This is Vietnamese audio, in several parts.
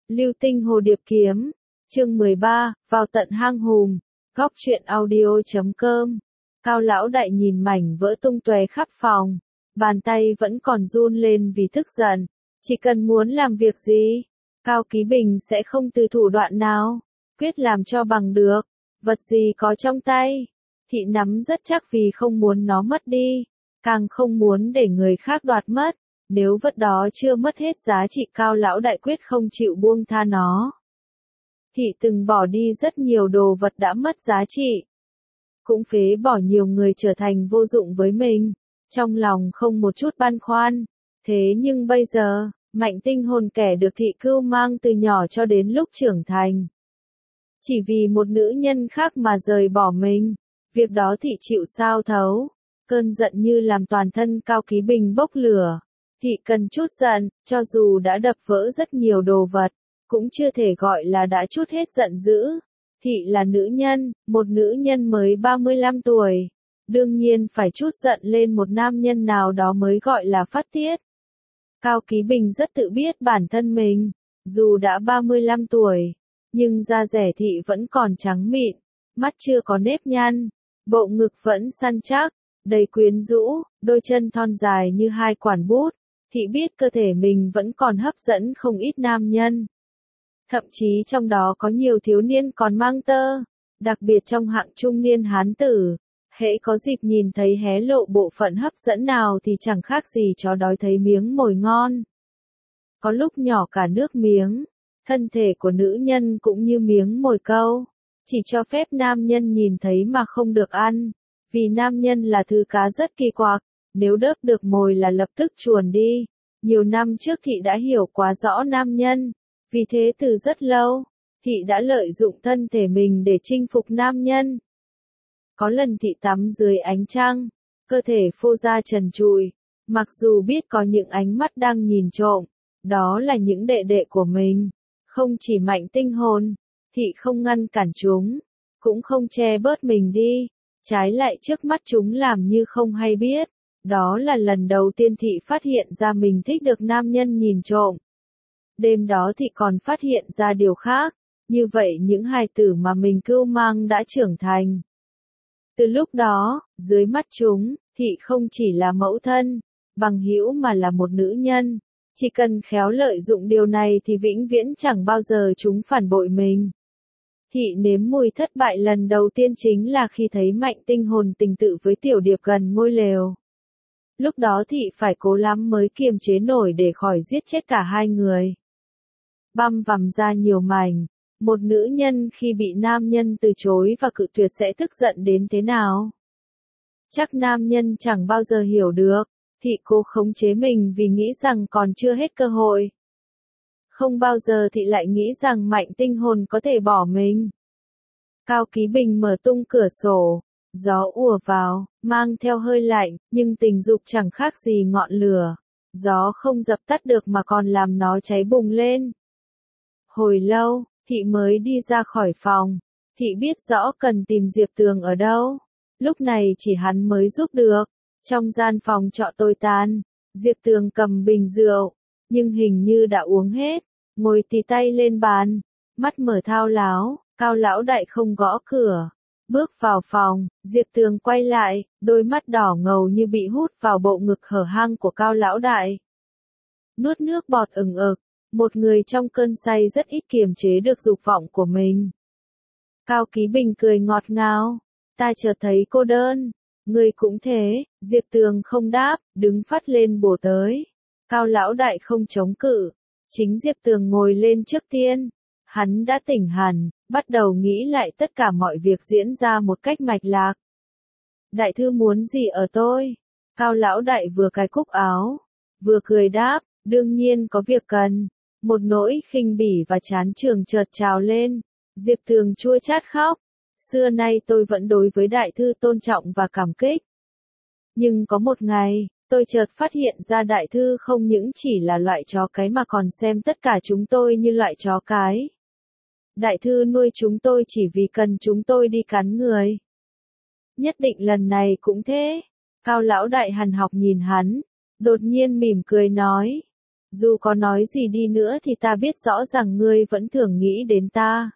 Lưu tinh hồ điệp kiếm. Chương 13, vào tận hang hùm. Góc truyện audio.com. Cao lão đại nhìn mảnh vỡ tung tóe khắp phòng. Bàn tay vẫn còn run lên vì tức giận. Chỉ cần muốn làm việc gì, Cao Ký Bình sẽ không từ thủ đoạn nào. Quyết làm cho bằng được. Vật gì có trong tay, thị nắm rất chắc vì không muốn nó mất đi. Càng không muốn để người khác đoạt mất. Nếu vật đó chưa mất hết giá trị, Cao lão đại quyết không chịu buông tha nó. Thị từng bỏ đi rất nhiều đồ vật đã mất giá trị. Cũng phế bỏ nhiều người trở thành vô dụng với mình. Trong lòng không một chút băn khoăn. Thế nhưng bây giờ, Mạnh Tinh Hồn kẻ được thị cưu mang từ nhỏ cho đến lúc trưởng thành. Chỉ vì một nữ nhân khác mà rời bỏ mình. Việc đó thị chịu sao thấu. Cơn giận như làm toàn thân Cao Ký Bình bốc lửa. Thị cần chút giận, cho dù đã đập vỡ rất nhiều đồ vật, cũng chưa thể gọi là đã chút hết giận dữ. Thị là nữ nhân, một nữ nhân mới 35 tuổi. Đương nhiên phải chút giận lên một nam nhân nào đó mới gọi là phát tiết. Cao Ký Bình rất tự biết bản thân mình, dù đã 35 tuổi, nhưng da dẻ thị vẫn còn trắng mịn, mắt chưa có nếp nhăn, bộ ngực vẫn săn chắc, đầy quyến rũ, đôi chân thon dài như hai quản bút. Thị biết cơ thể mình vẫn còn hấp dẫn không ít nam nhân. Thậm chí trong đó có nhiều thiếu niên còn mang tơ, đặc biệt trong hạng trung niên hán tử. Hễ có dịp nhìn thấy hé lộ bộ phận hấp dẫn nào thì chẳng khác gì chó đói thấy miếng mồi ngon. Có lúc nhỏ cả nước miếng, thân thể của nữ nhân cũng như miếng mồi câu, chỉ cho phép nam nhân nhìn thấy mà không được ăn, vì nam nhân là thứ cá rất kỳ quặc, nếu đớp được mồi là lập tức chuồn đi. Nhiều năm trước thị đã hiểu quá rõ nam nhân, vì thế từ rất lâu, thị đã lợi dụng thân thể mình để chinh phục nam nhân. Có lần thị tắm dưới ánh trăng, cơ thể phô ra trần trụi, mặc dù biết có những ánh mắt đang nhìn trộm, đó là những đệ đệ của mình, không chỉ Mạnh Tinh Hồn, thị không ngăn cản chúng, cũng không che bớt mình đi, trái lại trước mắt chúng làm như không hay biết, đó là lần đầu tiên thị phát hiện ra mình thích được nam nhân nhìn trộm. Đêm đó thị còn phát hiện ra điều khác, như vậy những hài tử mà mình cưu mang đã trưởng thành. Từ lúc đó, dưới mắt chúng, thị không chỉ là mẫu thân, bằng hữu mà là một nữ nhân. Chỉ cần khéo lợi dụng điều này thì vĩnh viễn chẳng bao giờ chúng phản bội mình. Thị nếm mùi thất bại lần đầu tiên chính là khi thấy Mạnh Tinh Hồn tình tự với Tiểu Điệp gần ngôi lều. Lúc đó thị phải cố lắm mới kiềm chế nổi để khỏi giết chết cả hai người. Băm vằm ra nhiều mảnh. Một nữ nhân khi bị nam nhân từ chối và cự tuyệt sẽ tức giận đến thế nào? Chắc nam nhân chẳng bao giờ hiểu được. Thị cố khống chế mình vì nghĩ rằng còn chưa hết cơ hội. Không bao giờ thị lại nghĩ rằng Mạnh Tinh Hồn có thể bỏ mình. Cao Ký Bình mở tung cửa sổ. Gió ùa vào, mang theo hơi lạnh, nhưng tình dục chẳng khác gì ngọn lửa. Gió không dập tắt được mà còn làm nó cháy bùng lên. Hồi lâu, thị mới đi ra khỏi phòng. Thị biết rõ cần tìm Diệp Tường ở đâu. Lúc này chỉ hắn mới giúp được. Trong gian phòng trọ tồi tàn, Diệp Tường cầm bình rượu, nhưng hình như đã uống hết, ngồi tì tay lên bàn, mắt mở thao láo. Cao lão đại không gõ cửa. Bước vào phòng, Diệp Tường quay lại, đôi mắt đỏ ngầu như bị hút vào bộ ngực hở hang của Cao lão đại. Nuốt nước bọt ừng ực, một người trong cơn say rất ít kiềm chế được dục vọng của mình. Cao Ký Bình cười ngọt ngào, ta chợt thấy cô đơn, người cũng thế. Diệp Tường không đáp, đứng phắt lên bổ tới. Cao lão đại không chống cự, chính Diệp Tường ngồi lên trước tiên. Hắn đã tỉnh hẳn, bắt đầu nghĩ lại tất cả mọi việc diễn ra một cách mạch lạc. Đại thư muốn gì ở tôi? Cao lão đại vừa cài cúc áo, vừa cười đáp, đương nhiên có việc cần. Một nỗi khinh bỉ và chán chường chợt trào lên. Diệp Tường chua chát khóc. Xưa nay tôi vẫn đối với đại thư tôn trọng và cảm kích. Nhưng có một ngày, tôi chợt phát hiện ra đại thư không những chỉ là loại chó cái mà còn xem tất cả chúng tôi như loại chó cái. Đại thư nuôi chúng tôi chỉ vì cần chúng tôi đi cắn người. Nhất định lần này cũng thế. Cao lão đại hằn học nhìn hắn, đột nhiên mỉm cười nói. Dù có nói gì đi nữa thì ta biết rõ rằng ngươi vẫn thường nghĩ đến ta.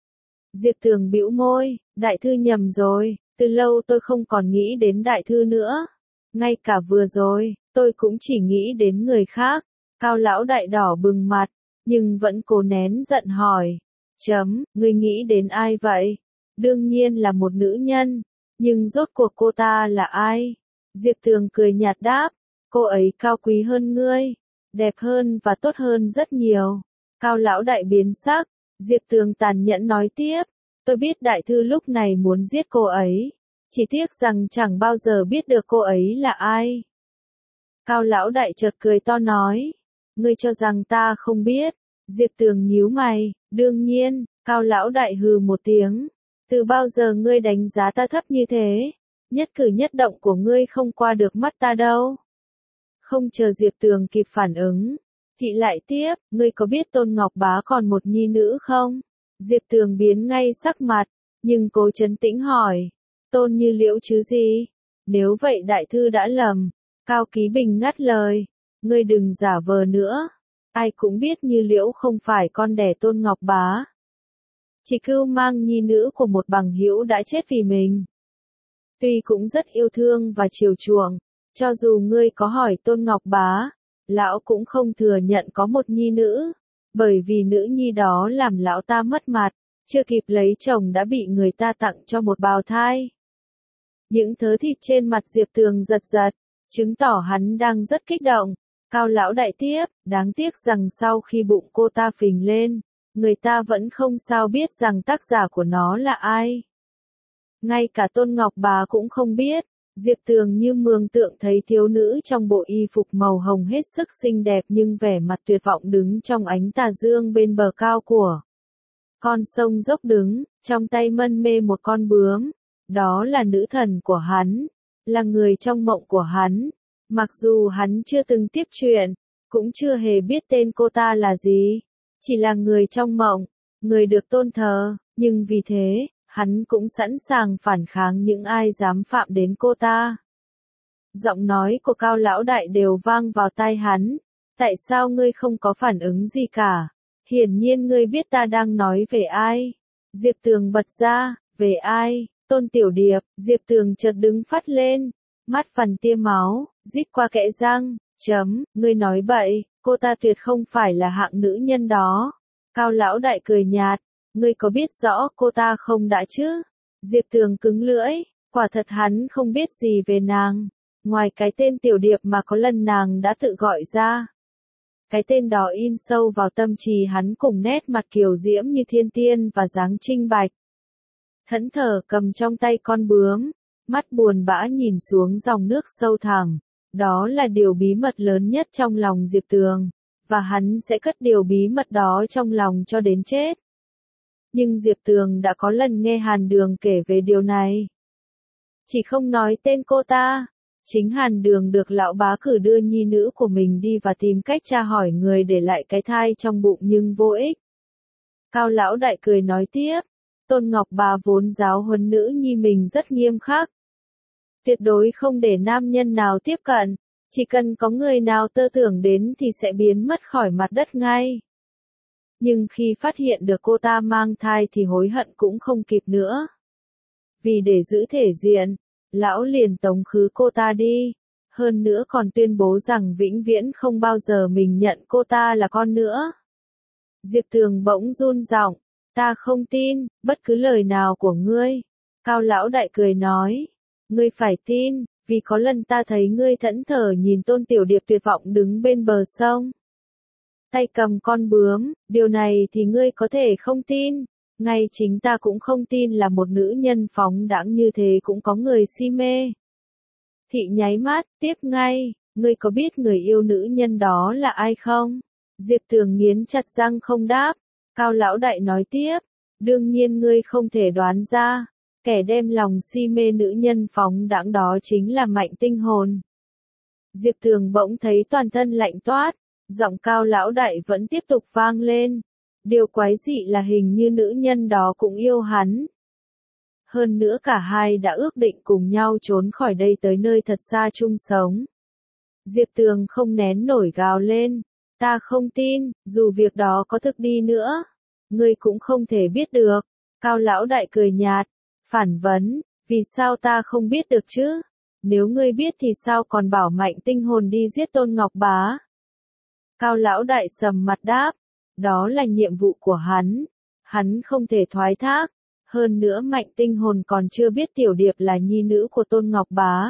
Diệp Tường bĩu môi, đại thư nhầm rồi, từ lâu tôi không còn nghĩ đến đại thư nữa. Ngay cả vừa rồi, tôi cũng chỉ nghĩ đến người khác. Cao lão đại đỏ bừng mặt, nhưng vẫn cố nén giận hỏi. Ngươi nghĩ đến ai vậy? Đương nhiên là một nữ nhân, nhưng rốt cuộc cô ta là ai? Diệp Tường cười nhạt đáp, cô ấy cao quý hơn ngươi, đẹp hơn và tốt hơn rất nhiều. Cao lão đại biến sắc, Diệp Tường tàn nhẫn nói tiếp, tôi biết đại thư lúc này muốn giết cô ấy, chỉ tiếc rằng chẳng bao giờ biết được cô ấy là ai. Cao lão đại chợt cười to nói, ngươi cho rằng ta không biết? Diệp Tường nhíu mày, đương nhiên. Cao lão đại hừ một tiếng, từ bao giờ ngươi đánh giá ta thấp như thế? Nhất cử nhất động của ngươi không qua được mắt ta đâu. Không chờ Diệp Tường kịp phản ứng, thị lại tiếp, ngươi có biết Tôn Ngọc Bá còn một nhi nữ không? Diệp Tường biến ngay sắc mặt, nhưng cố trấn tĩnh hỏi, Tôn Như Liễu chứ gì? Nếu vậy đại thư đã lầm. Cao Ký Bình ngắt lời, ngươi đừng giả vờ nữa, ai cũng biết Như Liễu không phải con đẻ Tôn Ngọc Bá. Chỉ cưu mang nhi nữ của một bằng hữu đã chết vì mình. Tuy cũng rất yêu thương và chiều chuộng, cho dù ngươi có hỏi Tôn Ngọc Bá, lão cũng không thừa nhận có một nhi nữ, bởi vì nữ nhi đó làm lão ta mất mặt, chưa kịp lấy chồng đã bị người ta tặng cho một bào thai. Những thớ thịt trên mặt Diệp Tường giật giật, chứng tỏ hắn đang rất kích động. Cao lão đại tiếp, đáng tiếc rằng sau khi bụng cô ta phình lên, người ta vẫn không sao biết rằng tác giả của nó là ai. Ngay cả Tôn Ngọc Bá cũng không biết. Diệp Tường như mường tượng thấy thiếu nữ trong bộ y phục màu hồng hết sức xinh đẹp nhưng vẻ mặt tuyệt vọng đứng trong ánh tà dương bên bờ cao của con sông dốc đứng, trong tay mân mê một con bướm. Đó là nữ thần của hắn, là người trong mộng của hắn. Mặc dù hắn chưa từng tiếp chuyện, cũng chưa hề biết tên cô ta là gì, chỉ là người trong mộng, người được tôn thờ, nhưng vì thế, hắn cũng sẵn sàng phản kháng những ai dám phạm đến cô ta. Giọng nói của Cao lão đại đều vang vào tai hắn, tại sao ngươi không có phản ứng gì cả? Hiển nhiên ngươi biết ta đang nói về ai. Diệp Tường bật ra, về ai? Tôn Tiểu Điệp. Diệp Tường chợt đứng phắt lên, mắt phằn tia máu, rít qua kẽ răng, ngươi nói bậy, cô ta tuyệt không phải là hạng nữ nhân đó. Cao lão đại cười nhạt, ngươi có biết rõ cô ta không đã chứ? Diệp Tường cứng lưỡi, quả thật hắn không biết gì về nàng, ngoài cái tên Tiểu Điệp mà có lần nàng đã tự gọi ra. Cái tên đó in sâu vào tâm trí hắn cùng nét mặt kiều diễm như thiên tiên và dáng trinh bạch. Thẫn thờ cầm trong tay con bướm, mắt buồn bã nhìn xuống dòng nước sâu thẳm. Đó là điều bí mật lớn nhất trong lòng Diệp Tường, và hắn sẽ cất điều bí mật đó trong lòng cho đến chết. Nhưng Diệp Tường đã có lần nghe Hàn Đường kể về điều này. Chỉ không nói tên cô ta, chính Hàn Đường được lão bá cử đưa nhi nữ của mình đi và tìm cách tra hỏi người để lại cái thai trong bụng nhưng vô ích. Cao lão đại cười nói tiếp, Tôn Ngọc Bá vốn giáo huấn nữ nhi mình rất nghiêm khắc. Tuyệt đối không để nam nhân nào tiếp cận, chỉ cần có người nào tơ tưởng đến thì sẽ biến mất khỏi mặt đất ngay. Nhưng khi phát hiện được cô ta mang thai thì hối hận cũng không kịp nữa. Vì để giữ thể diện, lão liền tống khứ cô ta đi, hơn nữa còn tuyên bố rằng vĩnh viễn không bao giờ mình nhận cô ta là con nữa. Diệp Tường bỗng run giọng, ta không tin, bất cứ lời nào của ngươi. Cao lão đại cười nói, ngươi phải tin, vì có lần ta thấy ngươi thẫn thờ nhìn Tôn Tiểu Điệp tuyệt vọng đứng bên bờ sông. Tay cầm con bướm, điều này thì ngươi có thể không tin, ngay chính ta cũng không tin là một nữ nhân phóng đãng như thế cũng có người si mê. Thị nháy mắt, tiếp ngay, ngươi có biết người yêu nữ nhân đó là ai không? Diệp Tường nghiến chặt răng không đáp. Cao lão đại nói tiếp, đương nhiên ngươi không thể đoán ra, kẻ đem lòng si mê nữ nhân phóng đãng đó chính là Mạnh Tinh Hồn. Diệp Tường bỗng thấy toàn thân lạnh toát, giọng Cao lão đại vẫn tiếp tục vang lên. Điều quái dị là hình như nữ nhân đó cũng yêu hắn. Hơn nữa cả hai đã ước định cùng nhau trốn khỏi đây tới nơi thật xa chung sống. Diệp Tường không nén nổi gào lên. Ta không tin, dù việc đó có thực đi nữa. Ngươi cũng không thể biết được. Cao lão đại cười nhạt, phản vấn, vì sao ta không biết được chứ? Nếu ngươi biết thì sao còn bảo Mạnh Tinh Hồn đi giết Tôn Ngọc Bá? Cao lão đại sầm mặt đáp, đó là nhiệm vụ của hắn không thể thoái thác. Hơn nữa Mạnh Tinh Hồn còn chưa biết Tiểu Điệp là nhi nữ của Tôn Ngọc Bá.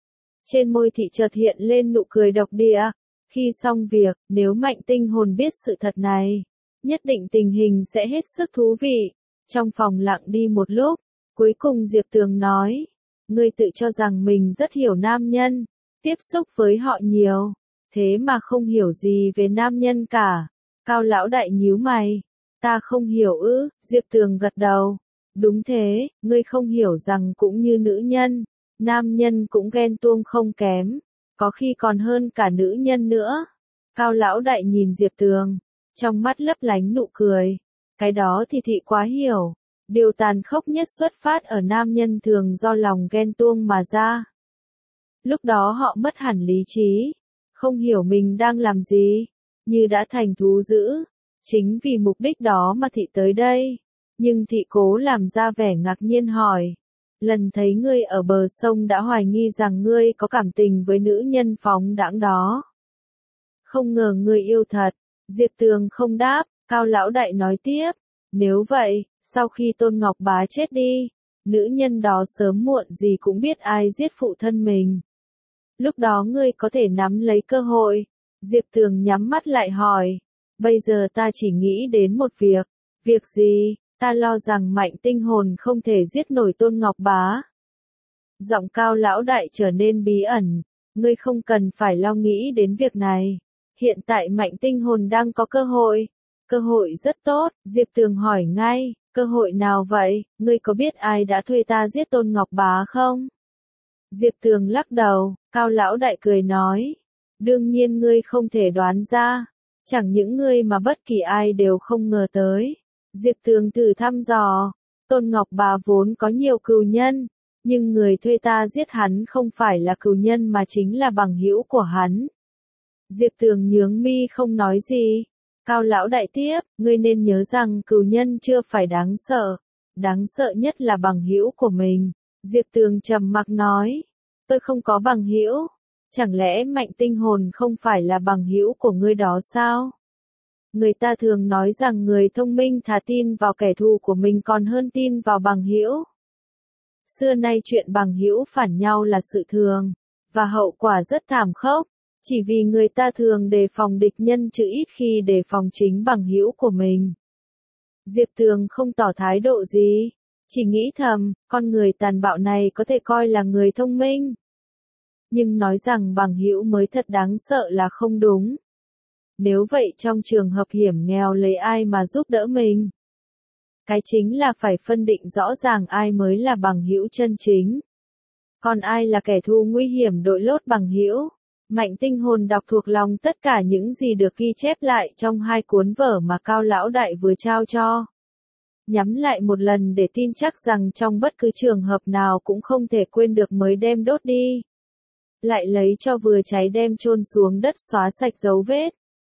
Trên môi thị chợt hiện lên nụ cười độc địa. Khi xong việc, nếu Mạnh Tinh Hồn biết sự thật này, nhất định tình hình sẽ hết sức thú vị. Trong phòng lặng đi một lúc, cuối cùng Diệp Tường nói, ngươi tự cho rằng mình rất hiểu nam nhân, tiếp xúc với họ nhiều, thế mà không hiểu gì về nam nhân cả. Cao lão đại nhíu mày, ta không hiểu ư? Diệp Tường gật đầu, đúng thế, ngươi không hiểu rằng cũng như nữ nhân, nam nhân cũng ghen tuông không kém, có khi còn hơn cả nữ nhân nữa. Cao lão đại nhìn Diệp Tường, trong mắt lấp lánh nụ cười, cái đó thì thị quá hiểu. Điều tàn khốc nhất xuất phát ở nam nhân thường do lòng ghen tuông mà ra. Lúc đó họ mất hẳn lý trí, không hiểu mình đang làm gì, như đã thành thú dữ. Chính vì mục đích đó mà thị tới đây. Nhưng thị cố làm ra vẻ ngạc nhiên hỏi. Lần thấy ngươi ở bờ sông đã hoài nghi rằng ngươi có cảm tình với nữ nhân phóng đãng đó. Không ngờ ngươi yêu thật. Diệp Tường không đáp, Cao lão đại nói tiếp. Nếu vậy, sau khi Tôn Ngọc Bá chết đi, nữ nhân đó sớm muộn gì cũng biết ai giết phụ thân mình. Lúc đó ngươi có thể nắm lấy cơ hội. Diệp Tường nhắm mắt lại hỏi. Bây giờ ta chỉ nghĩ đến một việc. Việc gì? Ta lo rằng Mạnh Tinh Hồn không thể giết nổi Tôn Ngọc Bá. Giọng Cao lão đại trở nên bí ẩn. Ngươi không cần phải lo nghĩ đến việc này. Hiện tại Mạnh Tinh Hồn đang có cơ hội. Cơ hội rất tốt, Diệp Tường hỏi ngay, cơ hội nào vậy, ngươi có biết ai đã thuê ta giết Tôn Ngọc Bá không? Diệp Tường lắc đầu, Cao lão đại cười nói, đương nhiên ngươi không thể đoán ra, chẳng những ngươi mà bất kỳ ai đều không ngờ tới. Diệp Tường thử thăm dò, Tôn Ngọc Bá vốn có nhiều cừu nhân, nhưng người thuê ta giết hắn không phải là cừu nhân mà chính là bằng hữu của hắn. Diệp Tường nhướng mi không nói gì. Cao lão đại tiếp, ngươi nên nhớ rằng cừu nhân chưa phải đáng sợ nhất là bằng hữu của mình. Diệp Tường trầm mặc nói, tôi không có bằng hữu, chẳng lẽ Mạnh Tinh Hồn không phải là bằng hữu của ngươi đó sao? Người ta thường nói rằng người thông minh thà tin vào kẻ thù của mình còn hơn tin vào bằng hữu. Xưa nay chuyện bằng hữu phản nhau là sự thường, và hậu quả rất thảm khốc. Chỉ vì người ta thường đề phòng địch nhân chứ ít khi đề phòng chính bằng hữu của mình. Diệp Tường không tỏ thái độ gì, chỉ nghĩ thầm, con người tàn bạo này có thể coi là người thông minh. Nhưng nói rằng bằng hữu mới thật đáng sợ là không đúng. Nếu vậy trong trường hợp hiểm nghèo lấy ai mà giúp đỡ mình? Cái chính là phải phân định rõ ràng ai mới là bằng hữu chân chính. Còn ai là kẻ thù nguy hiểm đội lốt bằng hữu? Mạnh Tinh Hồn đọc thuộc lòng tất cả những gì được ghi chép lại trong 2 cuốn vở mà Cao lão đại vừa trao cho. Nhắm lại một lần để tin chắc rằng trong bất cứ trường hợp nào cũng không thể quên được mới đem đốt đi. Lại lấy cho vừa cháy đem chôn xuống đất xóa sạch dấu vết.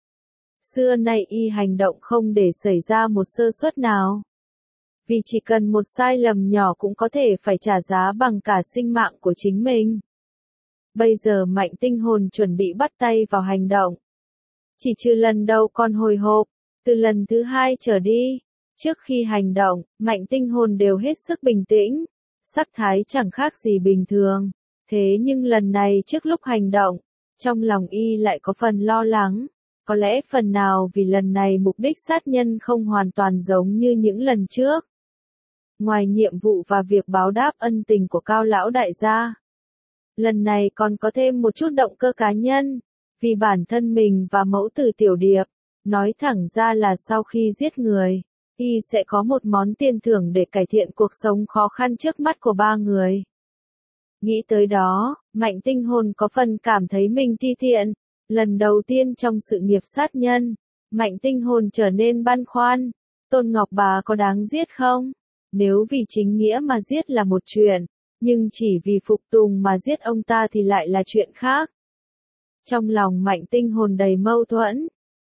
Xưa nay y hành động không để xảy ra một sơ suất nào. Vì chỉ cần một sai lầm nhỏ cũng có thể phải trả giá bằng cả sinh mạng của chính mình. Bây giờ Mạnh Tinh Hồn chuẩn bị bắt tay vào hành động. Chỉ trừ lần đầu còn hồi hộp, từ lần thứ 2 trở đi, trước khi hành động, Mạnh Tinh Hồn đều hết sức bình tĩnh, sắc thái chẳng khác gì bình thường. Thế nhưng lần này trước lúc hành động, trong lòng y lại có phần lo lắng, có lẽ phần nào vì lần này mục đích sát nhân không hoàn toàn giống như những lần trước. Ngoài nhiệm vụ và việc báo đáp ân tình của Cao lão đại gia, lần này còn có thêm một chút động cơ cá nhân, vì bản thân mình và mẫu tử Tiểu Điệp, nói thẳng ra là sau khi giết người, y sẽ có một món tiền thưởng để cải thiện cuộc sống khó khăn trước mắt của 3 người. Nghĩ tới đó, Mạnh Tinh Hồn có phần cảm thấy mình ti tiện, lần đầu tiên trong sự nghiệp sát nhân, Mạnh Tinh Hồn trở nên băn khoăn, Tôn Ngọc Bá có đáng giết không? Nếu vì chính nghĩa mà giết là một chuyện, nhưng chỉ vì phục tùng mà giết ông ta thì lại là chuyện khác. Trong lòng Mạnh Tinh Hồn đầy mâu thuẫn,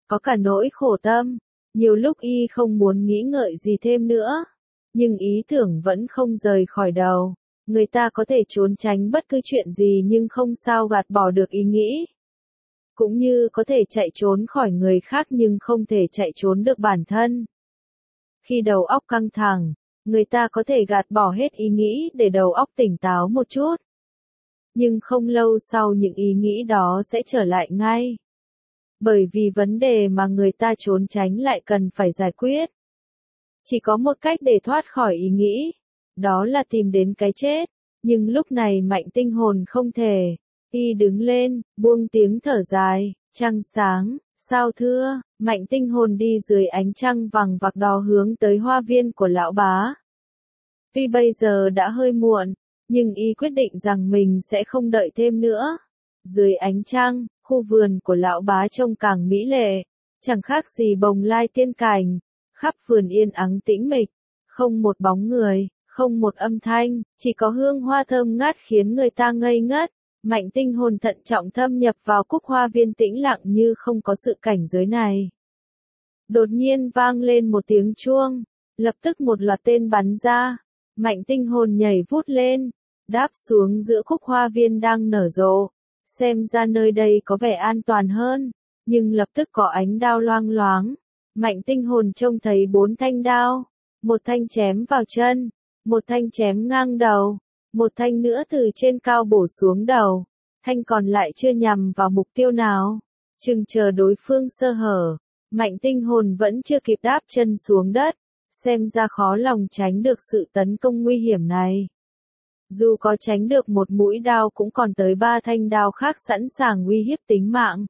có cả nỗi khổ tâm. Nhiều lúc y không muốn nghĩ ngợi gì thêm nữa, nhưng ý tưởng vẫn không rời khỏi đầu. Người ta có thể trốn tránh bất cứ chuyện gì nhưng không sao gạt bỏ được ý nghĩ. Cũng như có thể chạy trốn khỏi người khác nhưng không thể chạy trốn được bản thân. Khi đầu óc căng thẳng, người ta có thể gạt bỏ hết ý nghĩ để đầu óc tỉnh táo một chút. Nhưng không lâu sau những ý nghĩ đó sẽ trở lại ngay. Bởi vì vấn đề mà người ta trốn tránh lại cần phải giải quyết. Chỉ có một cách để thoát khỏi ý nghĩ, đó là tìm đến cái chết. Nhưng lúc này Mạnh Tinh Hồn không thể. Y đứng lên, buông tiếng thở dài, trăng sáng, sao thưa, Mạnh Tinh Hồn đi dưới ánh trăng vằng vặc đó hướng tới hoa viên của lão bá. Tuy bây giờ đã hơi muộn, nhưng y quyết định rằng mình sẽ không đợi thêm nữa. Dưới ánh trăng, khu vườn của lão bá trông càng mỹ lệ, chẳng khác gì bồng lai tiên cảnh, khắp vườn yên ắng tĩnh mịch, không một bóng người, không một âm thanh, chỉ có hương hoa thơm ngát khiến người ta ngây ngất. Mạnh Tinh Hồn thận trọng thâm nhập vào cúc hoa viên tĩnh lặng như không có sự cảnh giới này. Đột nhiên vang lên một tiếng chuông, lập tức một loạt tên bắn ra. Mạnh Tinh Hồn nhảy vút lên, đáp xuống giữa cúc hoa viên đang nở rộ. Xem ra nơi đây có vẻ an toàn hơn, nhưng lập tức có ánh đao loang loáng. Mạnh Tinh Hồn trông thấy 4 thanh đao, một thanh chém vào chân, một thanh chém ngang đầu, một thanh nữa từ trên cao bổ xuống đầu, thanh còn lại chưa nhằm vào mục tiêu nào. Chừng chờ đối phương sơ hở, Mạnh Tinh Hồn vẫn chưa kịp đáp chân xuống đất, xem ra khó lòng tránh được sự tấn công nguy hiểm này. Dù có tránh được một mũi đao cũng còn tới 3 thanh đao khác sẵn sàng uy hiếp tính mạng.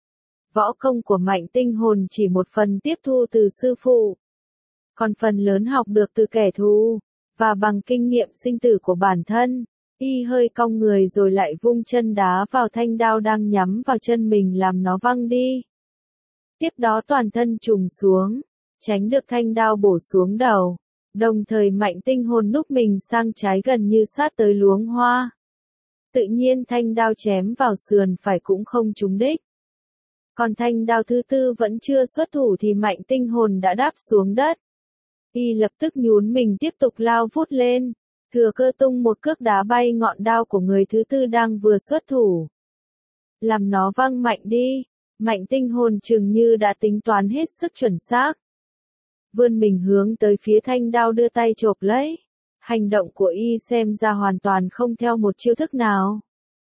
Võ công của Mạnh Tinh Hồn chỉ một phần tiếp thu từ sư phụ, còn phần lớn học được từ kẻ thù, và bằng kinh nghiệm sinh tử của bản thân. Y hơi cong người rồi lại vung chân đá vào thanh đao đang nhắm vào chân mình làm nó văng đi. Tiếp đó toàn thân trùng xuống, tránh được thanh đao bổ xuống đầu. Đồng thời Mạnh Tinh Hồn núp mình sang trái gần như sát tới luống hoa. Tự nhiên thanh đao chém vào sườn phải cũng không trúng đích. Còn thanh đao thứ tư vẫn chưa xuất thủ thì Mạnh Tinh Hồn đã đáp xuống đất. Y lập tức nhún mình tiếp tục lao vút lên, thừa cơ tung một cước đá bay ngọn đao của người thứ tư đang vừa xuất thủ. Làm nó văng mạnh đi, Mạnh Tinh Hồn chừng như đã tính toán hết sức chuẩn xác. Vươn mình hướng tới phía thanh đao đưa tay chộp lấy. Hành động của y xem ra hoàn toàn không theo một chiêu thức nào.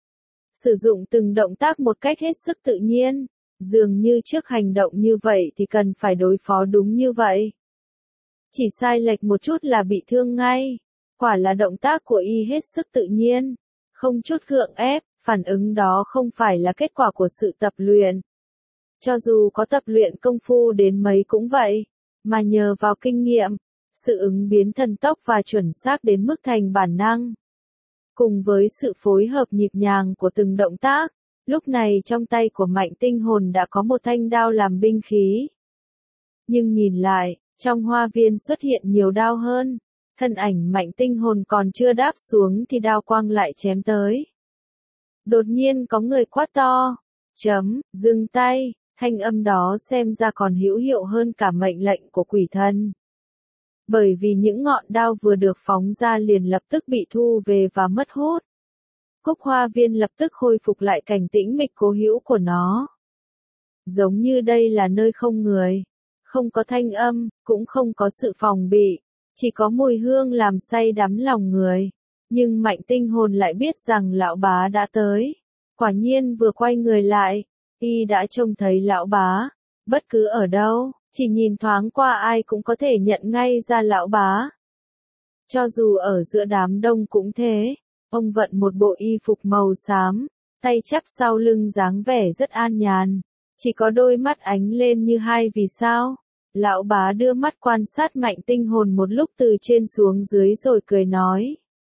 Sử dụng từng động tác một cách hết sức tự nhiên, dường như trước hành động như vậy thì cần phải đối phó đúng như vậy. Chỉ sai lệch một chút là bị thương ngay. Quả là động tác của y hết sức tự nhiên, không chút gượng ép, phản ứng đó không phải là kết quả của sự tập luyện. Cho dù có tập luyện công phu đến mấy cũng vậy, mà nhờ vào kinh nghiệm, sự ứng biến thần tốc và chuẩn xác đến mức thành bản năng. Cùng với sự phối hợp nhịp nhàng của từng động tác, lúc này trong tay của Mạnh Tinh Hồn đã có một thanh đao làm binh khí. Nhưng nhìn lại, trong hoa viên xuất hiện nhiều đao hơn. Thân ảnh Mạnh Tinh Hồn còn chưa đáp xuống thì đao quang lại chém tới. Đột nhiên có người quát to, dừng tay, thanh âm đó xem ra còn hữu hiệu hơn cả mệnh lệnh của quỷ thần. Bởi vì những ngọn đao vừa được phóng ra liền lập tức bị thu về và mất hút. Cúc hoa viên lập tức khôi phục lại cảnh tĩnh mịch cố hữu của nó. Giống như đây là nơi không người, không có thanh âm, cũng không có sự phòng bị. Chỉ có mùi hương làm say đắm lòng người. Nhưng Mạnh Tinh Hồn lại biết rằng lão bá đã tới. Quả nhiên vừa quay người lại, y đã trông thấy lão bá. Bất cứ ở đâu, chỉ nhìn thoáng qua ai cũng có thể nhận ngay ra lão bá. Cho dù ở giữa đám đông cũng thế. Ông vận một bộ y phục màu xám, tay chắp sau lưng dáng vẻ rất an nhàn. Chỉ có đôi mắt ánh lên như hai vì sao. Lão bá đưa mắt quan sát Mạnh Tinh Hồn một lúc từ trên xuống dưới rồi cười nói.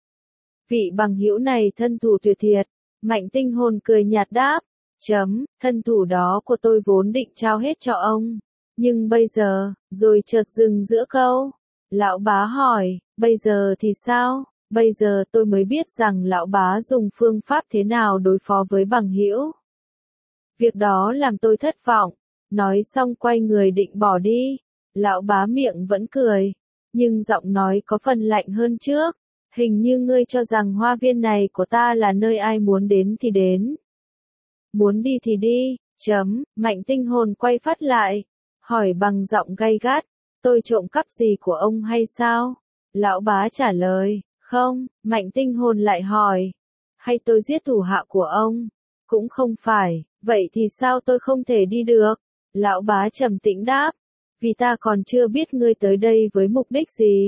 Vị bằng hữu này thân thủ tuyệt thiệt. Mạnh Tinh Hồn cười nhạt đáp. Thân thủ đó của tôi vốn định trao hết cho ông. Nhưng bây giờ, rồi chợt dừng giữa câu. Lão bá hỏi, bây giờ thì sao? Bây giờ tôi mới biết rằng lão bá dùng phương pháp thế nào đối phó với bằng hữu. Việc đó làm tôi thất vọng. Nói xong quay người định bỏ đi. Lão bá miệng vẫn cười, nhưng giọng nói có phần lạnh hơn trước. Hình như ngươi cho rằng hoa viên này của ta là nơi ai muốn đến thì đến. Muốn đi thì đi, Mạnh Tinh Hồn quay phát lại, hỏi bằng giọng gay gắt, tôi trộm cắp gì của ông hay sao? Lão bá trả lời, không. Mạnh Tinh Hồn lại hỏi, hay tôi giết thủ hạ của ông? Cũng không phải. Vậy thì sao tôi không thể đi được? Lão bá trầm tĩnh đáp, vì ta còn chưa biết ngươi tới đây với mục đích gì.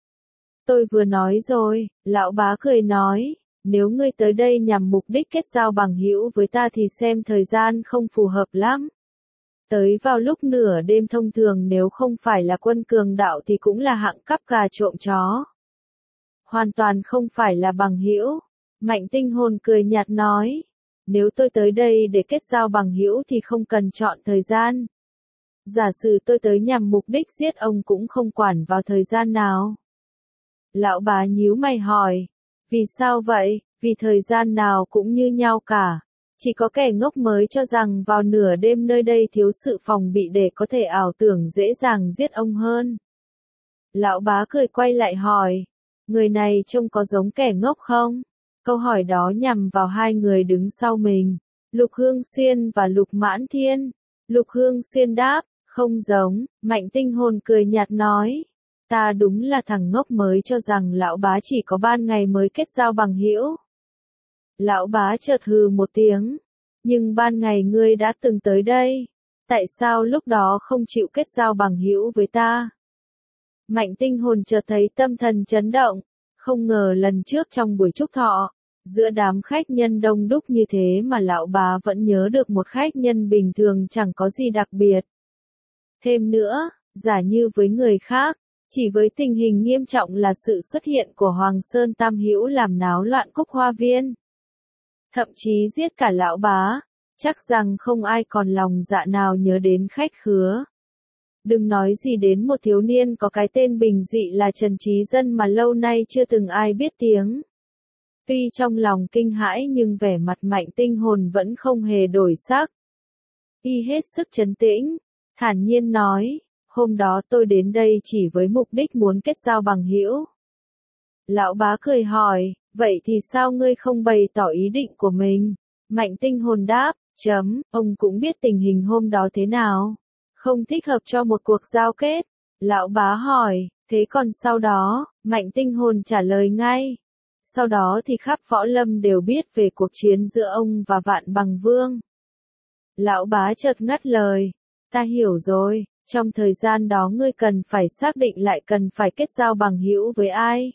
Tôi vừa nói rồi. Lão bá cười nói, nếu ngươi tới đây nhằm mục đích kết giao bằng hữu với ta thì xem thời gian không phù hợp lắm. Tới vào lúc nửa đêm thông thường nếu không phải là quân cường đạo thì cũng là hạng cắp gà trộm chó. Hoàn toàn không phải là bằng hữu. Mạnh Tinh Hồn cười nhạt nói, nếu tôi tới đây để kết giao bằng hữu thì không cần chọn thời gian. Giả sử tôi tới nhằm mục đích giết ông cũng không quản vào thời gian nào. Lão bá nhíu mày hỏi, vì sao vậy? Vì thời gian nào cũng như nhau cả. Chỉ có kẻ ngốc mới cho rằng vào nửa đêm nơi đây thiếu sự phòng bị để có thể ảo tưởng dễ dàng giết ông hơn. Lão bá cười quay lại hỏi, người này trông có giống kẻ ngốc không? Câu hỏi đó nhằm vào hai người đứng sau mình, Lục Hương Xuyên và Lục Mãn Thiên. Lục Hương Xuyên đáp, không giống. Mạnh Tinh Hồn cười nhạt nói, ta đúng là thằng ngốc mới cho rằng lão bá chỉ có ban ngày mới kết giao bằng hữu. Lão bá chợt hừ một tiếng, nhưng ban ngày ngươi đã từng tới đây, tại sao lúc đó không chịu kết giao bằng hữu với ta? Mạnh Tinh Hồn chợt thấy tâm thần chấn động, không ngờ lần trước trong buổi chúc thọ, giữa đám khách nhân đông đúc như thế mà lão bá vẫn nhớ được một khách nhân bình thường chẳng có gì đặc biệt. Thêm nữa, giả như với người khác, chỉ với tình hình nghiêm trọng là sự xuất hiện của Hoàng Sơn Tam Hữu làm náo loạn Cúc Hoa Viên, thậm chí giết cả lão bá, chắc rằng không ai còn lòng dạ nào nhớ đến khách khứa. Đừng nói gì đến một thiếu niên có cái tên bình dị là Trần Trí Dân mà lâu nay chưa từng ai biết tiếng. Tuy trong lòng kinh hãi nhưng vẻ mặt Mạnh Tinh Hồn vẫn không hề đổi sắc. Y hết sức trấn tĩnh, thản nhiên nói, hôm đó tôi đến đây chỉ với mục đích muốn kết giao bằng hữu. Lão bá cười hỏi, vậy thì sao ngươi không bày tỏ ý định của mình? Mạnh Tinh Hồn đáp, ông cũng biết tình hình hôm đó thế nào. Không thích hợp cho một cuộc giao kết. Lão bá hỏi, thế còn sau đó? Mạnh Tinh Hồn trả lời ngay. Sau đó thì khắp võ lâm đều biết về cuộc chiến giữa ông và Vạn Bằng Vương. Lão bá chợt ngắt lời, ta hiểu rồi, trong thời gian đó ngươi cần phải xác định lại cần phải kết giao bằng hữu với ai?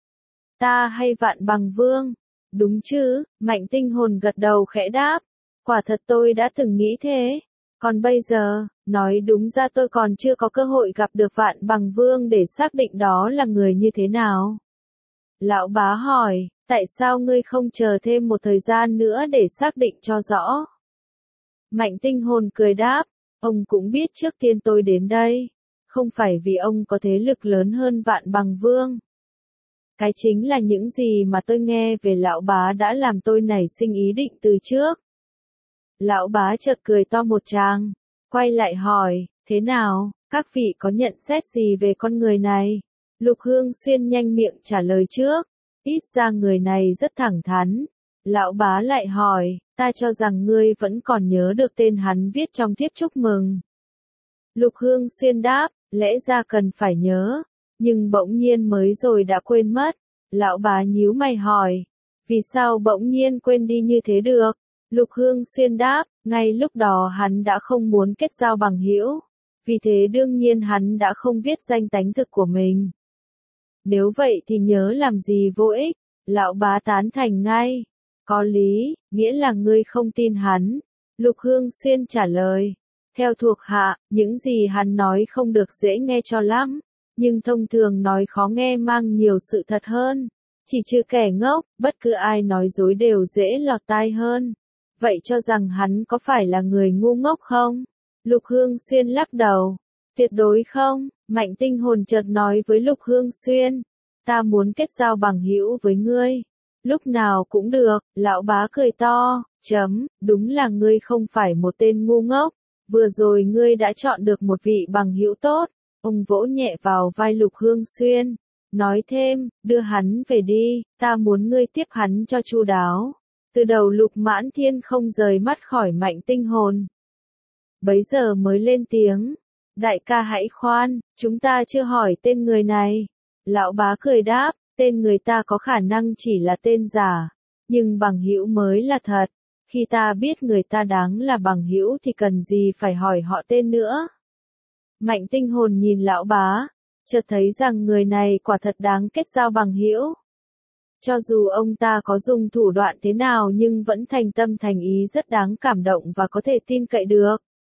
Ta hay Vạn Bằng Vương? Đúng chứ? Mạnh Tinh Hồn gật đầu khẽ đáp, quả thật tôi đã từng nghĩ thế. Còn bây giờ, nói đúng ra tôi còn chưa có cơ hội gặp được Vạn Bằng Vương để xác định đó là người như thế nào. Lão bá hỏi, tại sao ngươi không chờ thêm một thời gian nữa để xác định cho rõ? Mạnh Tinh Hồn cười đáp, ông cũng biết trước tiên tôi đến đây, không phải vì ông có thế lực lớn hơn Vạn Bằng Vương. Cái chính là những gì mà tôi nghe về lão bá đã làm tôi nảy sinh ý định từ trước. Lão bá chợt cười to một tràng, quay lại hỏi, thế nào, các vị có nhận xét gì về con người này? Lục Hương Xuyên nhanh miệng trả lời trước, ít ra người này rất thẳng thắn. Lão bá lại hỏi, ta cho rằng ngươi vẫn còn nhớ được tên hắn viết trong thiếp chúc mừng. Lục Hương Xuyên đáp, lẽ ra cần phải nhớ, nhưng bỗng nhiên mới rồi đã quên mất. Lão bá nhíu mày hỏi, vì sao bỗng nhiên quên đi như thế được? Lục Hương Xuyên đáp, ngay lúc đó hắn đã không muốn kết giao bằng hữu, vì thế đương nhiên hắn đã không viết danh tánh thực của mình. Nếu vậy thì nhớ làm gì vô ích, lão bá tán thành ngay. Có lý, nghĩa là ngươi không tin hắn. Lục Hương Xuyên trả lời, theo thuộc hạ, những gì hắn nói không được dễ nghe cho lắm, nhưng thông thường nói khó nghe mang nhiều sự thật hơn. Chỉ trừ kẻ ngốc, bất cứ ai nói dối đều dễ lọt tai hơn. Vậy cho rằng hắn có phải là người ngu ngốc không? Lục Hương Xuyên lắc đầu. Tuyệt đối không. Mạnh Tinh Hồn chợt nói với Lục Hương Xuyên, ta muốn kết giao bằng hữu với ngươi. Lúc nào cũng được. Lão bá cười to, đúng là ngươi không phải một tên ngu ngốc. Vừa rồi ngươi đã chọn được một vị bằng hữu tốt. Ông vỗ nhẹ vào vai Lục Hương Xuyên, nói thêm, đưa hắn về đi, ta muốn ngươi tiếp hắn cho chu đáo. Từ đầu Lục Mãn Thiên không rời mắt khỏi Mạnh Tinh Hồn. Bấy giờ mới lên tiếng, đại ca hãy khoan, chúng ta chưa hỏi tên người này. Lão bá cười đáp, tên người ta có khả năng chỉ là tên giả, nhưng bằng hữu mới là thật. Khi ta biết người ta đáng là bằng hữu thì cần gì phải hỏi họ tên nữa. Mạnh Tinh Hồn nhìn lão bá, chợt thấy rằng người này quả thật đáng kết giao bằng hữu. Cho dù ông ta có dùng thủ đoạn thế nào nhưng vẫn thành tâm thành ý rất đáng cảm động và có thể tin cậy được.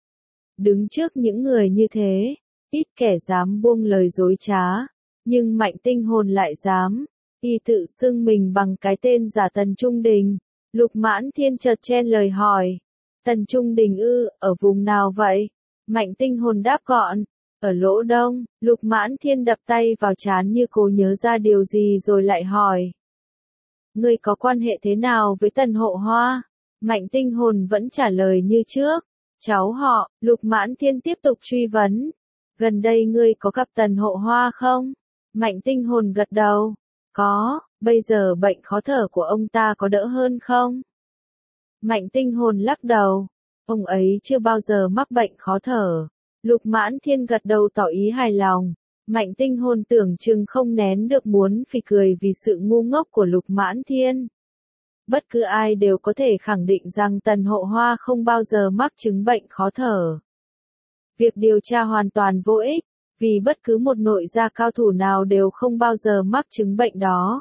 Đứng trước những người như thế, ít kẻ dám buông lời dối trá, nhưng Mạnh Tinh Hồn lại dám. Y tự xưng mình bằng cái tên giả Tần Trung Đình. Lục Mãn Thiên chợt chen lời hỏi. Tần Trung Đình ư, ở vùng nào vậy? Mạnh Tinh Hồn đáp gọn. Ở Lỗ Đông. Lục Mãn Thiên đập tay vào trán như cố nhớ ra điều gì rồi lại hỏi. Ngươi có quan hệ thế nào với Tần Hộ Hoa? Mạnh Tinh Hồn vẫn trả lời như trước. Cháu họ. Lục Mãn Thiên tiếp tục truy vấn. Gần đây ngươi có gặp Tần Hộ Hoa không? Mạnh Tinh Hồn gật đầu. Có, bây giờ bệnh khó thở của ông ta có đỡ hơn không? Mạnh Tinh Hồn lắc đầu. Ông ấy chưa bao giờ mắc bệnh khó thở. Lục Mãn Thiên gật đầu tỏ ý hài lòng. Mạnh Tinh Hồn tưởng chừng không nén được muốn phì cười vì sự ngu ngốc của Lục Mãn Thiên. Bất cứ ai đều có thể khẳng định rằng Tần Hộ Hoa không bao giờ mắc chứng bệnh khó thở. Việc điều tra hoàn toàn vô ích, vì bất cứ một nội gia cao thủ nào đều không bao giờ mắc chứng bệnh đó.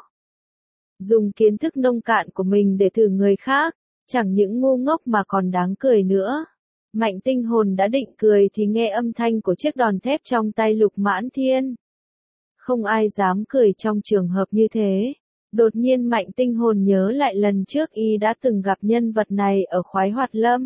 Dùng kiến thức nông cạn của mình để thử người khác, chẳng những ngu ngốc mà còn đáng cười nữa. Mạnh Tinh Hồn đã định cười thì nghe âm thanh của chiếc đòn thép trong tay Lục Mãn Thiên. Không ai dám cười trong trường hợp như thế. Đột nhiên Mạnh Tinh Hồn nhớ lại lần trước y đã từng gặp nhân vật này ở Khoái Hoạt Lâm.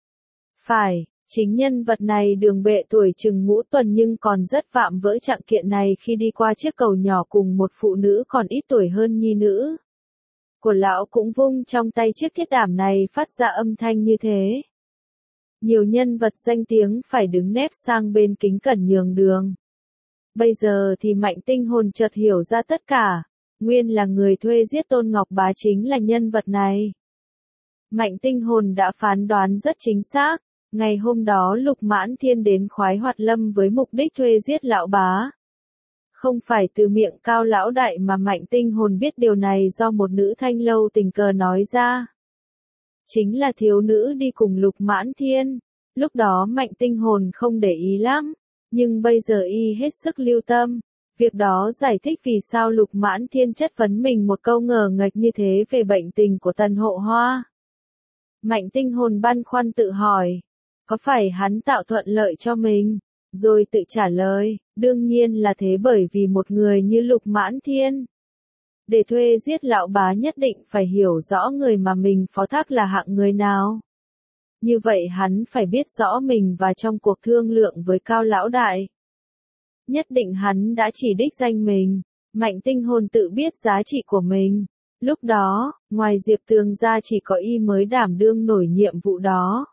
Phải, chính nhân vật này đường bệ tuổi chừng ngũ tuần nhưng còn rất vạm vỡ trạng kiện này khi đi qua chiếc cầu nhỏ cùng một phụ nữ còn ít tuổi hơn nhi nữ. Của lão cũng vung trong tay chiếc thiết đảm này phát ra âm thanh như thế. Nhiều nhân vật danh tiếng phải đứng nép sang bên kính cẩn nhường đường. Bây giờ thì Mạnh Tinh Hồn chợt hiểu ra tất cả. Nguyên là người thuê giết Tôn Ngọc Bá chính là nhân vật này. Mạnh Tinh Hồn đã phán đoán rất chính xác. Ngày hôm đó Lục Mãn Thiên đến Khoái Hoạt Lâm với mục đích thuê giết lão bá. Không phải từ miệng Cao lão đại mà Mạnh Tinh Hồn biết điều này do một nữ thanh lâu tình cờ nói ra. Chính là thiếu nữ đi cùng Lục Mãn Thiên. Lúc đó Mạnh Tinh Hồn không để ý lắm, nhưng bây giờ y hết sức lưu tâm. Việc đó giải thích vì sao Lục Mãn Thiên chất vấn mình một câu ngờ nghệch như thế về bệnh tình của Tần Hộ Hoa. Mạnh Tinh Hồn băn khoăn tự hỏi, có phải hắn tạo thuận lợi cho mình? Rồi tự trả lời, đương nhiên là thế, bởi vì một người như Lục Mãn Thiên, để thuê giết lão bá nhất định phải hiểu rõ người mà mình phó thác là hạng người nào. Như vậy hắn phải biết rõ mình và trong cuộc thương lượng với Cao lão đại. Nhất định hắn đã chỉ đích danh mình. Mạnh Tinh Hồn tự biết giá trị của mình. Lúc đó, ngoài Diệp Tường ra chỉ có y mới đảm đương nổi nhiệm vụ đó.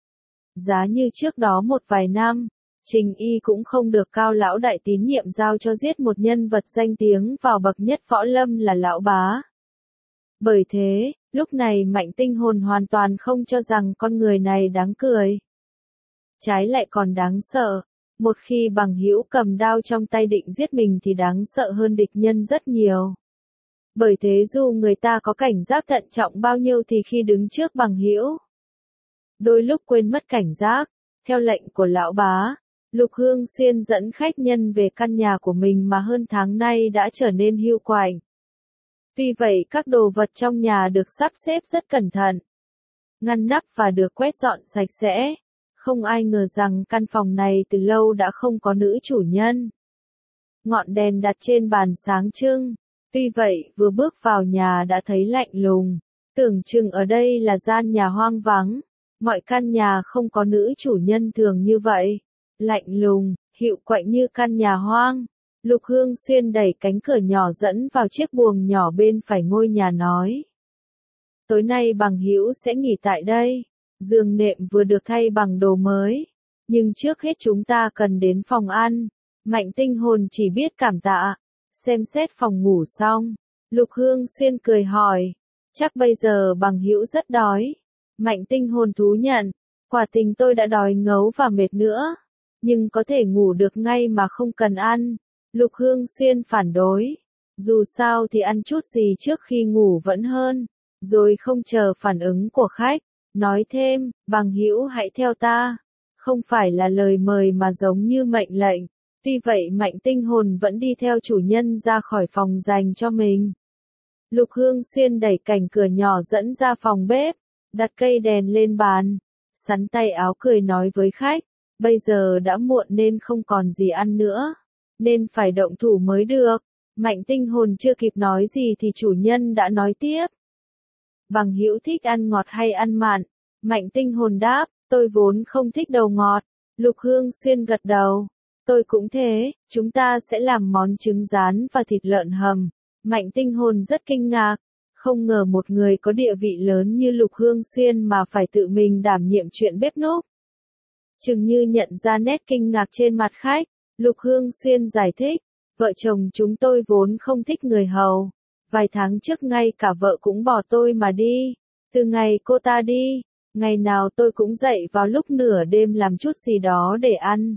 Giá như trước đó một vài năm, Trình Y cũng không được Cao lão đại tín nhiệm giao cho giết một nhân vật danh tiếng vào bậc nhất võ lâm là lão bá. Bởi thế, lúc này Mạnh Tinh Hồn hoàn toàn không cho rằng con người này đáng cười. Trái lại còn đáng sợ. Một khi bằng hữu cầm đao trong tay định giết mình thì đáng sợ hơn địch nhân rất nhiều. Bởi thế dù người ta có cảnh giác thận trọng bao nhiêu thì khi đứng trước bằng hữu, đôi lúc quên mất cảnh giác. Theo lệnh của lão bá, Lục Hương Xuyên dẫn khách nhân về căn nhà của mình mà hơn tháng nay đã trở nên hiu quạnh. Vì vậy các đồ vật trong nhà được sắp xếp rất cẩn thận, ngăn nắp và được quét dọn sạch sẽ. Không ai ngờ rằng căn phòng này từ lâu đã không có nữ chủ nhân. Ngọn đèn đặt trên bàn sáng trưng. Tuy vậy vừa bước vào nhà đã thấy lạnh lùng. Tưởng chừng ở đây là gian nhà hoang vắng. Mọi căn nhà không có nữ chủ nhân thường như vậy. Lạnh lùng, hiệu quạnh như căn nhà hoang. Lục Hương Xuyên đẩy cánh cửa nhỏ dẫn vào chiếc buồng nhỏ bên phải ngôi nhà nói. Tối nay bằng hữu sẽ nghỉ tại đây. Giường nệm vừa được thay bằng đồ mới. Nhưng trước hết chúng ta cần đến phòng ăn. Mạnh tinh hồn chỉ biết cảm tạ. Xem xét phòng ngủ xong, Lục Hương Xuyên cười hỏi. Chắc bây giờ bằng hữu rất đói. Mạnh tinh hồn thú nhận. Quả tình tôi đã đói ngấu và mệt nữa. Nhưng có thể ngủ được ngay mà không cần ăn. Lục Hương Xuyên phản đối. Dù sao thì ăn chút gì trước khi ngủ vẫn hơn. Rồi không chờ phản ứng của khách. Nói thêm, bằng hữu hãy theo ta. Không phải là lời mời mà giống như mệnh lệnh. Tuy vậy Mạnh tinh hồn vẫn đi theo chủ nhân ra khỏi phòng dành cho mình. Lục Hương Xuyên đẩy cành cửa nhỏ dẫn ra phòng bếp. Đặt cây đèn lên bàn. Sắn tay áo cười nói với khách. Bây giờ đã muộn nên không còn gì ăn nữa. Nên phải động thủ mới được. Mạnh tinh hồn chưa kịp nói gì thì chủ nhân đã nói tiếp. Bằng hữu thích ăn ngọt hay ăn mặn? Mạnh tinh hồn đáp, tôi vốn không thích đồ ngọt. Lục Hương Xuyên gật đầu. Tôi cũng thế, chúng ta sẽ làm món trứng rán và thịt lợn hầm. Mạnh tinh hồn rất kinh ngạc. Không ngờ một người có địa vị lớn như Lục Hương Xuyên mà phải tự mình đảm nhiệm chuyện bếp núc. Chừng như nhận ra nét kinh ngạc trên mặt khách, Lục Hương Xuyên giải thích. Vợ chồng chúng tôi vốn không thích người hầu. Vài tháng trước ngay cả vợ cũng bỏ tôi mà đi. Từ ngày cô ta đi, ngày nào tôi cũng dậy vào lúc nửa đêm làm chút gì đó để ăn.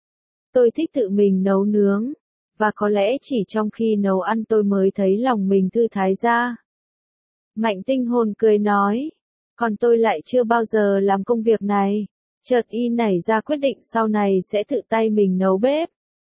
Tôi thích tự mình nấu nướng. Và có lẽ chỉ trong khi nấu ăn tôi mới thấy lòng mình thư thái ra. Mạnh tinh hồn cười nói. Còn tôi lại chưa bao giờ làm công việc này. Chợt y nảy ra quyết định sau này sẽ tự tay mình nấu bếp.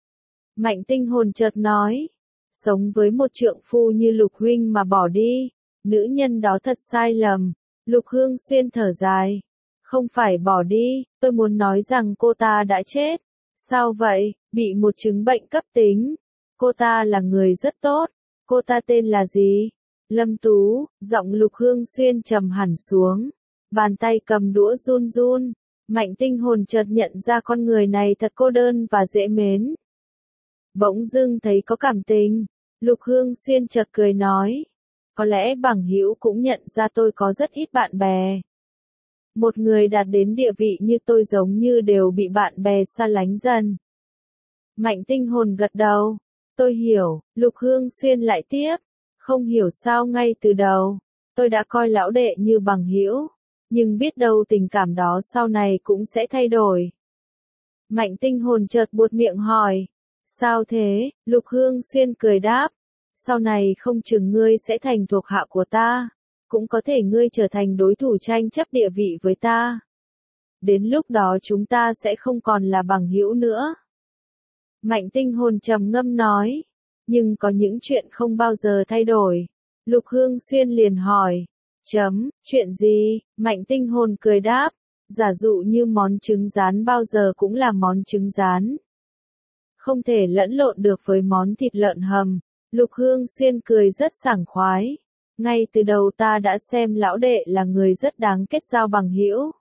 Mạnh tinh hồn chợt nói. Sống với một trượng phu như Lục huynh mà bỏ đi. Nữ nhân đó thật sai lầm. Lục Hương Xuyên thở dài. Không phải bỏ đi, tôi muốn nói rằng cô ta đã chết. Sao vậy? Bị một chứng bệnh cấp tính. Cô ta là người rất tốt. Cô ta tên là gì? Lâm Tú. Giọng Lục Hương Xuyên trầm hẳn xuống. Bàn tay cầm đũa run run. Mạnh tinh hồn chợt nhận ra con người này thật cô đơn và dễ mến. Bỗng dưng thấy có cảm tình. Lục Hương Xuyên chợt cười nói. Có lẽ bằng hữu cũng nhận ra tôi có rất ít bạn bè. Một người đạt đến địa vị như tôi giống như đều bị bạn bè xa lánh dần. Mạnh tinh hồn gật đầu. Tôi hiểu, Lục Hương Xuyên lại tiếp. Không hiểu sao ngay từ đầu, tôi đã coi lão đệ như bằng hữu. Nhưng biết đâu tình cảm đó sau này cũng sẽ thay đổi. Mạnh tinh hồn chợt buột miệng hỏi. Sao thế? Lục Hương Xuyên cười đáp. Sau này không chừng ngươi sẽ thành thuộc hạ của ta. Cũng có thể ngươi trở thành đối thủ tranh chấp địa vị với ta. Đến lúc đó chúng ta sẽ không còn là bằng hữu nữa. Mạnh tinh hồn trầm ngâm nói. Nhưng có những chuyện không bao giờ thay đổi. Lục Hương Xuyên liền hỏi. Chuyện gì? Mạnh tinh hồn cười đáp. Giả dụ như món trứng rán bao giờ cũng là món trứng rán. Không thể lẫn lộn được với món thịt lợn hầm. Lục Hương Xuyên cười rất sảng khoái. Ngay từ đầu ta đã xem lão đệ là người rất đáng kết giao bằng hữu.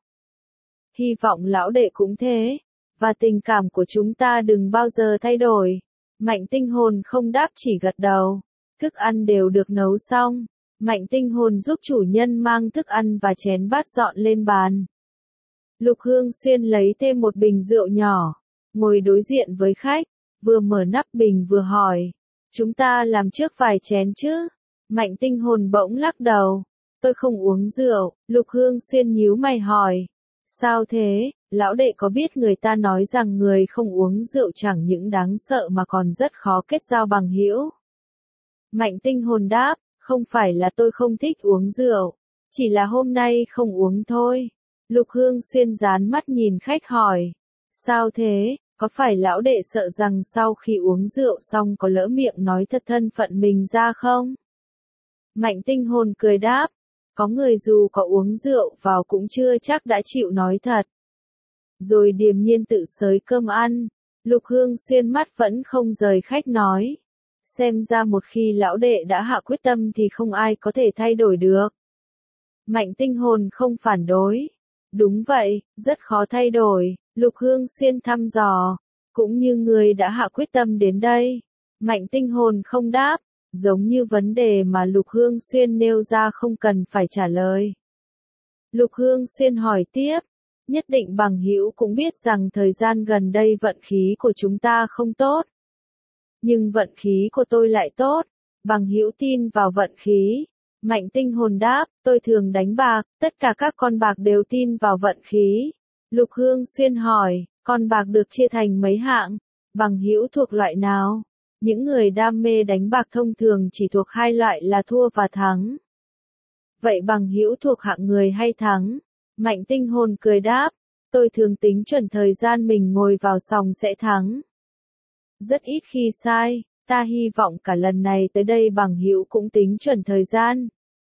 Hy vọng lão đệ cũng thế. Và tình cảm của chúng ta đừng bao giờ thay đổi. Mạnh tinh hồn không đáp chỉ gật đầu. Thức ăn đều được nấu xong. Mạnh tinh hồn giúp chủ nhân mang thức ăn và chén bát dọn lên bàn. Lục Hương Xuyên lấy thêm một bình rượu nhỏ. Ngồi đối diện với khách. Vừa mở nắp bình vừa hỏi. Chúng ta làm trước vài chén chứ? Mạnh tinh hồn bỗng lắc đầu. Tôi không uống rượu. Lục Hương Xuyên nhíu mày hỏi. Sao thế? Lão đệ có biết người ta nói rằng người không uống rượu chẳng những đáng sợ mà còn rất khó kết giao bằng hữu. Mạnh tinh hồn đáp. Không phải là tôi không thích uống rượu. Chỉ là hôm nay không uống thôi. Lục Hương Xuyên dán mắt nhìn khách hỏi. Sao thế? Có phải lão đệ sợ rằng sau khi uống rượu xong có lỡ miệng nói thật thân phận mình ra không? Mạnh tinh hồn cười đáp. Có người dù có uống rượu vào cũng chưa chắc đã chịu nói thật. Rồi điềm nhiên tự xới cơm ăn. Lục Hương Xuyên mắt vẫn không rời khách nói. Xem ra một khi lão đệ đã hạ quyết tâm thì không ai có thể thay đổi được. Mạnh tinh hồn không phản đối. Đúng vậy, rất khó thay đổi. Lục Hương Xuyên thăm dò. Cũng như người đã hạ quyết tâm đến đây. Mạnh tinh hồn không đáp. Giống như vấn đề mà Lục Hương Xuyên nêu ra không cần phải trả lời. Lục Hương Xuyên hỏi tiếp. Nhất định bằng hữu cũng biết rằng thời gian gần đây vận khí của chúng ta không tốt. Nhưng vận khí của tôi lại tốt. Bằng hữu tin vào vận khí. Mạnh tinh hồn đáp, tôi thường đánh bạc, tất cả các con bạc đều tin vào vận khí. Lục Hương Xuyên hỏi, con bạc được chia thành mấy hạng? Bằng hữu thuộc loại nào? Những người đam mê đánh bạc thông thường chỉ thuộc hai loại là thua và thắng. Vậy bằng hữu thuộc hạng người hay thắng? Mạnh tinh hồn cười đáp, tôi thường tính chuẩn thời gian mình ngồi vào sòng sẽ thắng. Rất ít khi sai, ta hy vọng cả lần này tới đây bằng hữu cũng tính chuẩn thời gian.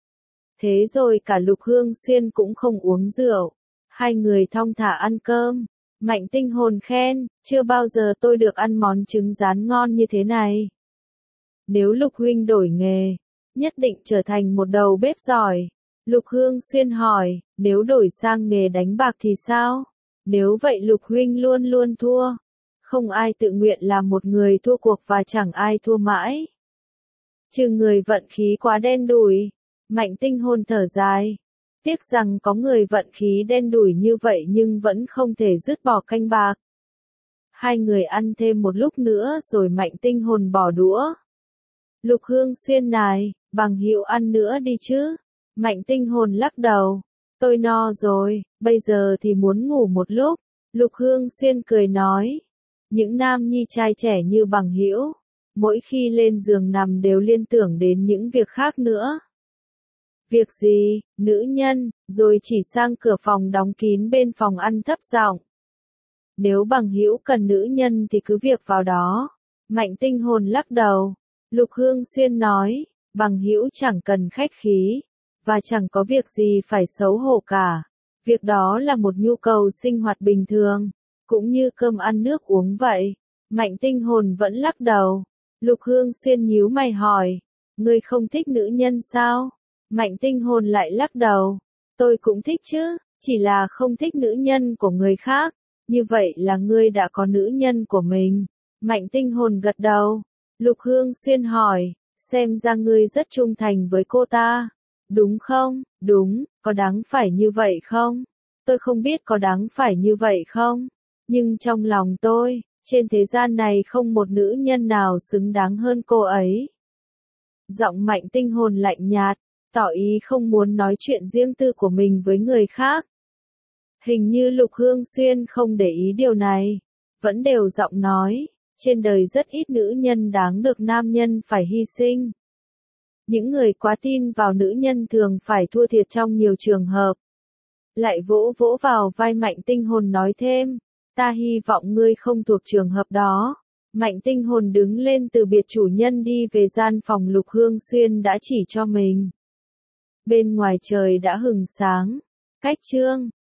Thế rồi cả Lục Hương Xuyên cũng không uống rượu. Hai người thong thả ăn cơm. Mạnh tinh hồn khen, chưa bao giờ tôi được ăn món trứng rán ngon như thế này. Nếu Lục huynh đổi nghề, nhất định trở thành một đầu bếp giỏi. Lục Hương Xuyên hỏi, nếu đổi sang nghề đánh bạc thì sao? Nếu vậy Lục huynh luôn luôn thua. Không ai tự nguyện làm một người thua cuộc và chẳng ai thua mãi. Trừ người vận khí quá đen đủi. Mạnh tinh hồn thở dài. Tiếc rằng có người vận khí đen đủi như vậy nhưng vẫn không thể dứt bỏ canh bạc. Hai người ăn thêm một lúc nữa rồi Mạnh tinh hồn bỏ đũa. Lục Hương Xuyên này, bằng hữu ăn nữa đi chứ. Mạnh tinh hồn lắc đầu. Tôi no rồi, bây giờ thì muốn ngủ một lúc. Lục Hương Xuyên cười nói. Những nam nhi trai trẻ như bằng hữu, mỗi khi lên giường nằm đều liên tưởng đến những việc khác nữa. Việc gì, nữ nhân, rồi chỉ sang cửa phòng đóng kín bên phòng ăn thấp giọng. Nếu bằng hữu cần nữ nhân thì cứ việc vào đó. Mạnh tinh hồn lắc đầu. Lục Hương Xuyên nói, bằng hữu chẳng cần khách khí, và chẳng có việc gì phải xấu hổ cả. Việc đó là một nhu cầu sinh hoạt bình thường, cũng như cơm ăn nước uống vậy. Mạnh tinh hồn vẫn lắc đầu. Lục Hương Xuyên nhíu mày hỏi, ngươi không thích nữ nhân sao? Mạnh tinh hồn lại lắc đầu. Tôi cũng thích chứ, chỉ là không thích nữ nhân của người khác. Như vậy là ngươi đã có nữ nhân của mình. Mạnh tinh hồn gật đầu. Lục Hương Xuyên hỏi, xem ra ngươi rất trung thành với cô ta. Đúng không? Đúng, có đáng phải như vậy không? Tôi không biết có đáng phải như vậy không? Nhưng trong lòng tôi, trên thế gian này không một nữ nhân nào xứng đáng hơn cô ấy. Giọng Mạnh tinh hồn lạnh nhạt, tỏ ý không muốn nói chuyện riêng tư của mình với người khác. Hình như Lục Hương Xuyên không để ý điều này, vẫn đều giọng nói, trên đời rất ít nữ nhân đáng được nam nhân phải hy sinh. Những người quá tin vào nữ nhân thường phải thua thiệt trong nhiều trường hợp. Lại vỗ vỗ vào vai Mạnh tinh hồn nói thêm, ta hy vọng ngươi không thuộc trường hợp đó. Mạnh tinh hồn đứng lên từ biệt chủ nhân đi về gian phòng Lục Hương Xuyên đã chỉ cho mình. Bên ngoài trời đã hừng sáng. Cách chương